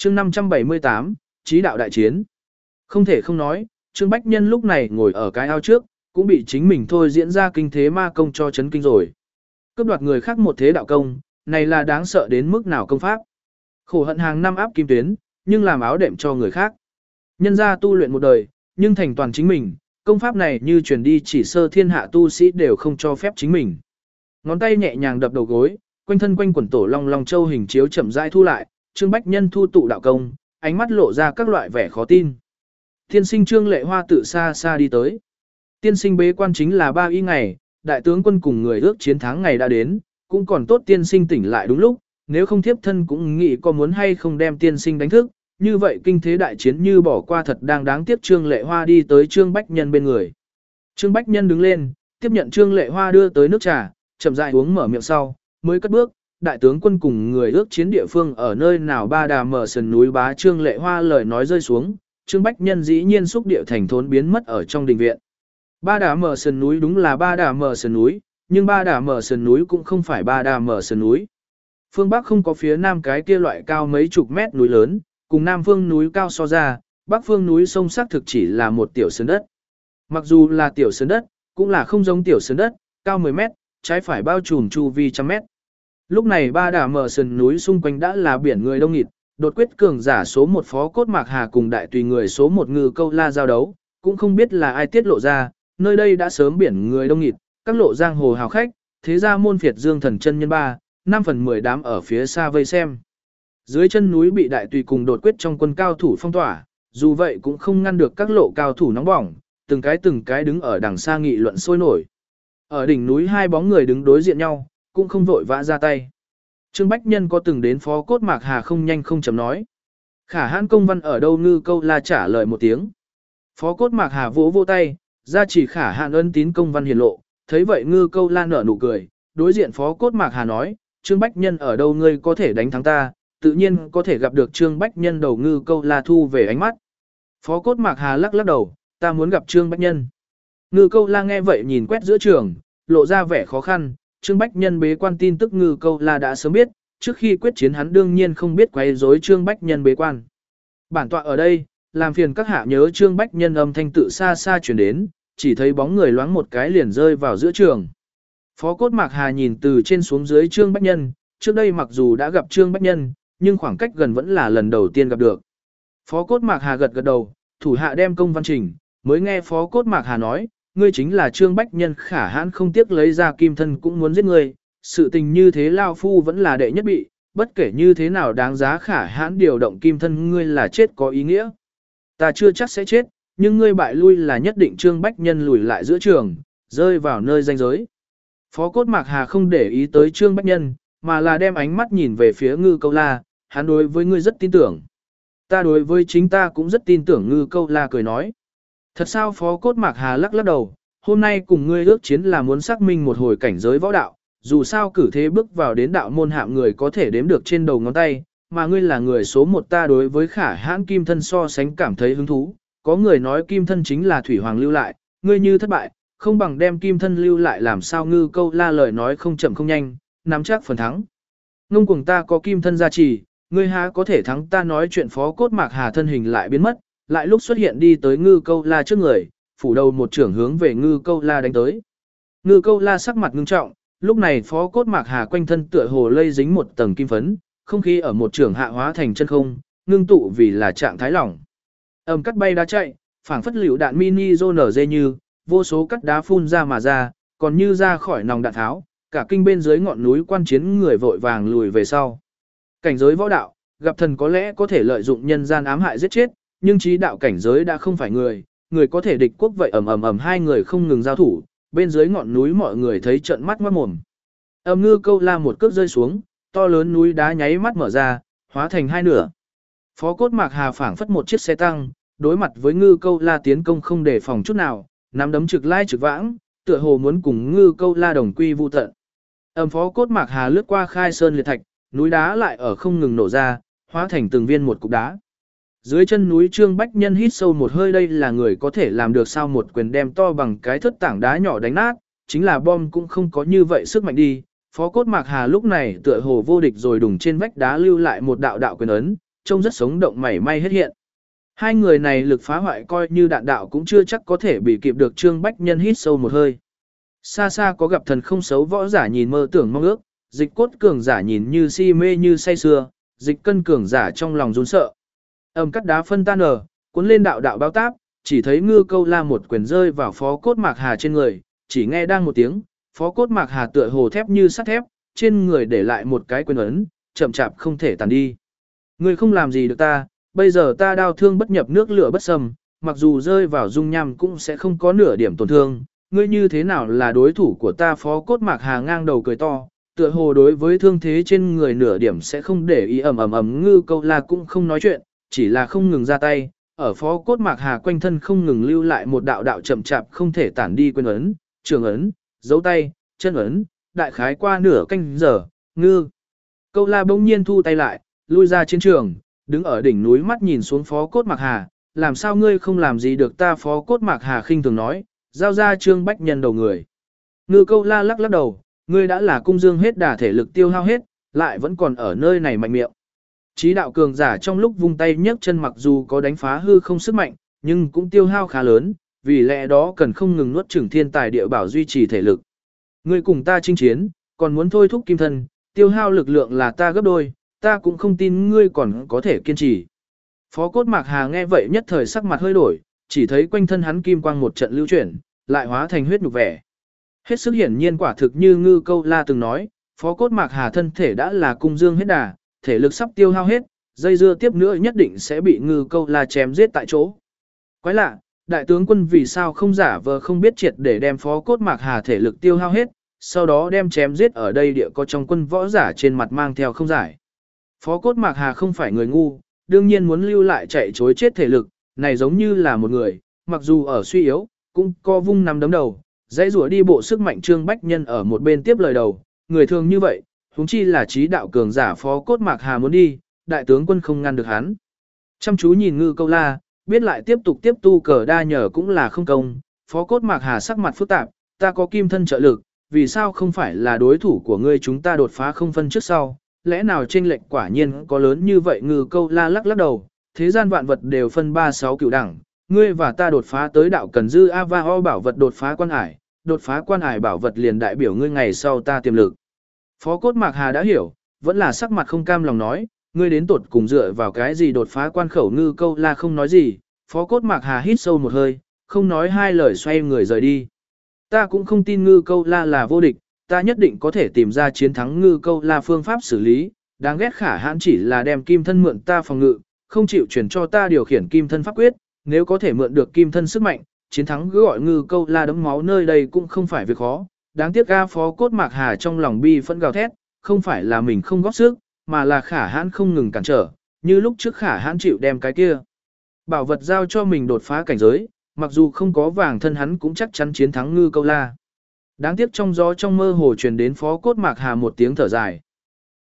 chương 578, Chí đạo đại chiến. Không thể không nói, Trương Bách Nhân lúc này ngồi ở cái ao trước, cũng bị chính mình thôi diễn ra kinh thế ma công cho chấn kinh rồi. Cướp đoạt người khác một thế đạo công, này là đáng sợ đến mức nào công pháp. Khổ hận hàng năm áp kim tuyến, nhưng làm áo đệm cho người khác. Nhân ra tu luyện một đời, nhưng thành toàn chính mình, công pháp này như truyền đi chỉ sơ thiên hạ tu sĩ đều không cho phép chính mình. Ngón tay nhẹ nhàng đập đầu gối, quanh thân quanh quần tổ long long châu hình chiếu chậm rãi thu lại, Trương Bách Nhân thu tụ đạo công, ánh mắt lộ ra các loại vẻ khó tin. Tiên sinh Trương Lệ Hoa tự xa xa đi tới. Tiên sinh bế quan chính là 3 y ngày, đại tướng quân cùng người ước chiến thắng ngày đã đến, cũng còn tốt tiên sinh tỉnh lại đúng lúc, nếu không thiếp thân cũng nghĩ có muốn hay không đem tiên sinh đánh thức, như vậy kinh thế đại chiến như bỏ qua thật đang đáng tiếc. Trương Lệ Hoa đi tới Trương Bách Nhân bên người. Trương Bách Nhân đứng lên, tiếp nhận Trương Lệ Hoa đưa tới nước trà, chậm rãi uống mở miệng sau, mới cất bước, đại tướng quân cùng người ước chiến địa phương ở nơi nào Ba Đà mở sườn núi bá. Trương Lệ Hoa lời nói rơi xuống, Trương Bách Nhân dĩ nhiên xúc địa thành thốn biến mất ở trong đình viện. Ba Đà mở sườn núi đúng là Ba Đà mở sườn núi, nhưng Ba Đà mở sườn núi cũng không phải Ba Đà mở sườn núi. Phương Bắc không có phía nam cái kia loại cao mấy chục mét núi lớn, cùng nam phương núi cao so ra, bắc phương núi sông xác thực chỉ là một tiểu sơn đất. Mặc dù là tiểu sơn đất, cũng là không giống tiểu sơn đất, cao 10 mét, trái phải bao trùm chu vi trăm mét. Lúc này Ba Đà mở sườn núi xung quanh đã là biển người đông nghịt, đột quyết cường giả số 1 Phó Cốt Mạc Hà cùng đại tùy người số 1 Ngư Câu La giao đấu, cũng không biết là ai tiết lộ ra, nơi đây đã sớm biển người đông nghịt, các lộ giang hồ hào khách, thế gia môn phiệt Dương Thần chân nhân 5 phần 10 đám ở phía xa vây xem. Dưới chân núi bị đại tùy cùng đột quyết trong quân cao thủ phong tỏa, dù vậy cũng không ngăn được các lộ cao thủ nóng bỏng, từng cái đứng ở đằng xa nghị luận sôi nổi. Ở đỉnh núi hai bóng người đứng đối diện nhau, cũng không vội vã ra tay. Trương Bách Nhân có từng đến Phó Cốt Mạc Hà không nhanh không chậm nói. Khả hãn công văn ở đâu? Ngư Câu La trả lời một tiếng. Phó Cốt Mạc Hà vỗ vỗ tay, ra chỉ khả hãn ân tín công văn hiển lộ, thấy vậy Ngư Câu La nở nụ cười, đối diện Phó Cốt Mạc Hà nói, Trương Bách Nhân ở đâu ngươi có thể đánh thắng ta, tự nhiên có thể gặp được Trương Bách Nhân. Đầu Ngư Câu La thu về ánh mắt. Phó Cốt Mạc Hà lắc lắc đầu, ta muốn gặp Trương Bách Nhân. Ngư Câu La nghe vậy nhìn quét giữa trường, lộ ra vẻ khó khăn. Trương Bách Nhân bế quan tin tức Ngư Câu La đã sớm biết, trước khi quyết chiến hắn đương nhiên không biết quấy rối Trương Bách Nhân bế quan. Bản tọa ở đây, làm phiền các hạ nhớ. Trương Bách Nhân âm thanh tự xa xa truyền đến, chỉ thấy bóng người loáng một cái liền rơi vào giữa trường. Phó Cốt Mạc Hà nhìn từ trên xuống dưới Trương Bách Nhân, trước đây mặc dù đã gặp Trương Bách Nhân, nhưng khoảng cách gần vẫn là lần đầu tiên gặp được. Phó Cốt Mạc Hà gật gật đầu, thủ hạ đem công văn trình, mới nghe Phó Cốt Mạc Hà nói, ngươi chính là Trương Bách Nhân. Khả hãn không tiếc lấy ra kim thân cũng muốn giết ngươi, sự tình như thế lao phu vẫn là đệ nhất bị, bất kể như thế nào đáng giá khả hãn điều động kim thân ngươi là chết có ý nghĩa. Ta chưa chắc sẽ chết, nhưng ngươi bại lui là nhất định. Trương Bách Nhân lùi lại giữa trường, rơi vào nơi ranh giới. Phó Cốt Mạc Hà không để ý tới Trương Bách Nhân, mà là đem ánh mắt nhìn về phía Ngư Câu La, hắn đối với ngươi rất tin tưởng. Ta đối với chính ta cũng rất tin tưởng. Ngư Câu La cười nói. Thật sao? Phó Cốt Mạc Hà lắc lắc đầu, hôm nay cùng ngươi ước chiến là muốn xác minh một hồi cảnh giới võ đạo, dù sao cử thế bước vào đến đạo môn hạng người có thể đếm được trên đầu ngón tay, mà ngươi là người số 1. Ta đối với khả hãn kim thân so sánh cảm thấy hứng thú, có người nói kim thân chính là Thủy Hoàng lưu lại, ngươi như thất bại, không bằng đem kim thân lưu lại làm sao. Ngư Câu La lời nói không chậm không nhanh, nắm chắc phần thắng. Ngông cuồng ta có kim thân gia trì, ngươi há có thể thắng ta. Nói chuyện Phó Cốt Mạc Hà thân hình lại biến mất, lại lúc xuất hiện đi tới Ngư Câu La trước người, phủ đầu một trưởng hướng về Ngư Câu La đánh tới. Ngư Câu La sắc mặt ngưng trọng, lúc này Phó Cốt Mạc Hà quanh thân tựa hồ lây dính một tầng kim phấn, không khí ở một trưởng hạ hóa thành chân không, ngưng tụ vì là trạng thái lỏng. Ầm cắt bay đá chạy, phảng phất liều đạn mini rô nở dê như, vô số cắt đá phun ra mà ra, còn như ra khỏi nòng đạn tháo, cả kinh bên dưới ngọn núi quan chiến người vội vàng lùi về sau. Cảnh giới võ đạo, gặp thần có lẽ có thể lợi dụng nhân gian ám hại giết chết, nhưng trí đạo cảnh giới đã không phải người, người có thể địch quốc vậy. Ầm hai người không ngừng giao thủ, bên dưới ngọn núi mọi người thấy trợn mắt ngoát mồm. Ngư Câu La một cước rơi xuống, to lớn núi đá nháy mắt mở ra, hóa thành hai nửa. Phó Cốt Mạc Hà phảng phất một chiếc xe tăng, đối mặt với Ngư Câu La tiến công không đề phòng chút nào, nắm đấm trực lai trực vãng, tựa hồ muốn cùng Ngư Câu La đồng quy vu tận. Phó Cốt Mạc Hà lướt qua khai sơn liệt thạch, núi đá lại ở không ngừng nổ ra, hóa thành từng viên một cục đá. Dưới chân núi Trương Bách Nhân hít sâu một hơi, đây là người có thể làm được sao? Một quyền đem to bằng cái thất tảng đá nhỏ đánh nát, chính là bom cũng không có như vậy sức mạnh đi. Phó Cốt Mạc Hà lúc này tựa hồ vô địch rồi, đùng trên vách đá lưu lại một đạo đạo quyền ấn, trông rất sống động mảy may hết hiện. Hai người này lực phá hoại coi như đạn đạo cũng chưa chắc có thể bị kịp được Trương Bách Nhân hít sâu một hơi. Xa xa có gặp thần không xấu võ giả nhìn mơ tưởng mong ước, dịch cốt cường giả nhìn như si mê như say sưa, dịch cân cường giả trong lòng run sợ. Âm cắt đá phân tan nở, cuốn lên đạo đạo bao táp, chỉ thấy Ngư Câu La một quyền rơi vào Phó Cốt Mạc Hà trên người, chỉ nghe đang một tiếng, Phó Cốt Mạc Hà tựa hồ thép như sắt thép, trên người để lại một cái quyền ấn, chậm chạp không thể tàn đi. Ngươi không làm gì được ta, bây giờ ta đau thương bất nhập nước lửa bất xâm, mặc dù rơi vào dung nham cũng sẽ không có nửa điểm tổn thương, ngươi như thế nào là đối thủ của ta? Phó Cốt Mạc Hà ngang đầu cười to, tựa hồ đối với thương thế trên người nửa điểm sẽ không để ý. Ngư Câu La cũng không nói chuyện, chỉ là không ngừng ra tay, ở Phó Cốt Mạc Hà quanh thân không ngừng lưu lại một đạo đạo chậm chạp không thể tản đi quyền ấn, trường ấn, dấu tay, chân ấn, đại khái qua nửa canh giờ, Ngư Câu La bỗng nhiên thu tay lại, lui ra chiến trường, đứng ở đỉnh núi mắt nhìn xuống Phó Cốt Mạc Hà, làm sao ngươi không làm gì được ta? Phó Cốt Mạc Hà khinh thường nói, giao ra Trương Bách Nhân đầu người. Ngư Câu La lắc lắc đầu, ngươi đã là cung dương hết đà, thể lực tiêu hao hết, lại vẫn còn ở nơi này mạnh miệng. Chí đạo cường giả trong lúc vung tay nhấc chân mặc dù có đánh phá hư không sức mạnh, nhưng cũng tiêu hao khá lớn, vì lẽ đó cần không ngừng nuốt chửng thiên tài địa bảo duy trì thể lực. Ngươi cùng ta chinh chiến, còn muốn thôi thúc kim thân, tiêu hao lực lượng là ta gấp đôi, ta cũng không tin ngươi còn có thể kiên trì. Phó Cốt Mạc Hà nghe vậy nhất thời sắc mặt hơi đổi, chỉ thấy quanh thân hắn kim quang một trận lưu chuyển, lại hóa thành huyết nhục vẻ. Hết sức hiển nhiên quả thực như Ngư Câu La từng nói, Phó Cốt Mạc Hà thân thể đã là cung dương hết đà, thể lực sắp tiêu hao hết, dây dưa tiếp nữa nhất định sẽ bị Ngư Câu La chém giết tại chỗ. Quái lạ, đại tướng quân vì sao không giả vờ không biết triệt để đem Phó Cốt Mạc Hà thể lực tiêu hao hết, sau đó đem chém giết ở đây địa có trong quân võ giả trên mặt mang theo không giải. Phó Cốt Mạc Hà không phải người ngu, đương nhiên muốn lưu lại chạy chối chết thể lực, này giống như là một người, mặc dù ở suy yếu, cũng co vung nắm đấm đầu, dãy rủa đi bộ sức mạnh. Trương Bách Nhân ở một bên tiếp lời đầu, người thường như vậy, huống chi là trí đạo cường giả Phó Cốt Mạc Hà muốn đi, đại tướng quân không ngăn được hắn. Chăm chú nhìn Ngư Câu La, biết lại tiếp tục tiếp tu cờ đa nhờ cũng là không công, Phó Cốt Mạc Hà sắc mặt phức tạp, ta có kim thân trợ lực, vì sao không phải là đối thủ của ngươi? Chúng ta đột phá không phân trước sau, lẽ nào chênh lệch quả nhiên có lớn như vậy? Ngư Câu La lắc lắc đầu, thế gian vạn vật đều phân 3-6 cửu đẳng, ngươi và ta đột phá tới đạo cần dư Ava bảo vật đột phá quan ải, đột phá quan ải bảo vật liền đại biểu ngươi ngày sau ta tiềm lực. Phó Cốt Mạc Hà đã hiểu, vẫn là sắc mặt không cam lòng nói, ngươi đến tột cùng dựa vào cái gì đột phá quan khẩu? Ngư Câu La không nói gì, Phó Cốt Mạc Hà hít sâu một hơi, không nói hai lời xoay người rời đi. Ta cũng không tin Ngư Câu La là vô địch, ta nhất định có thể tìm ra chiến thắng Ngư Câu La phương pháp xử lý, đáng ghét Khả Hãn chỉ là đem kim thân mượn ta phòng ngự, không chịu truyền cho ta điều khiển kim thân pháp quyết, nếu có thể mượn được kim thân sức mạnh, chiến thắng cứ gọi Ngư Câu La đấm máu nơi đây cũng không phải việc khó. Đáng tiếc ga Phó Cốt Mạc Hà trong lòng bi phẫn gào thét, không phải là mình không góp sức, mà là Khả Hãn không ngừng cản trở, như lúc trước Khả Hãn chịu đem cái kia bảo vật giao cho mình đột phá cảnh giới, mặc dù không có vàng thân hắn cũng chắc chắn chiến thắng Ngư Câu La. Đáng tiếc trong gió trong mơ hồ truyền đến Phó Cốt Mạc Hà một tiếng thở dài.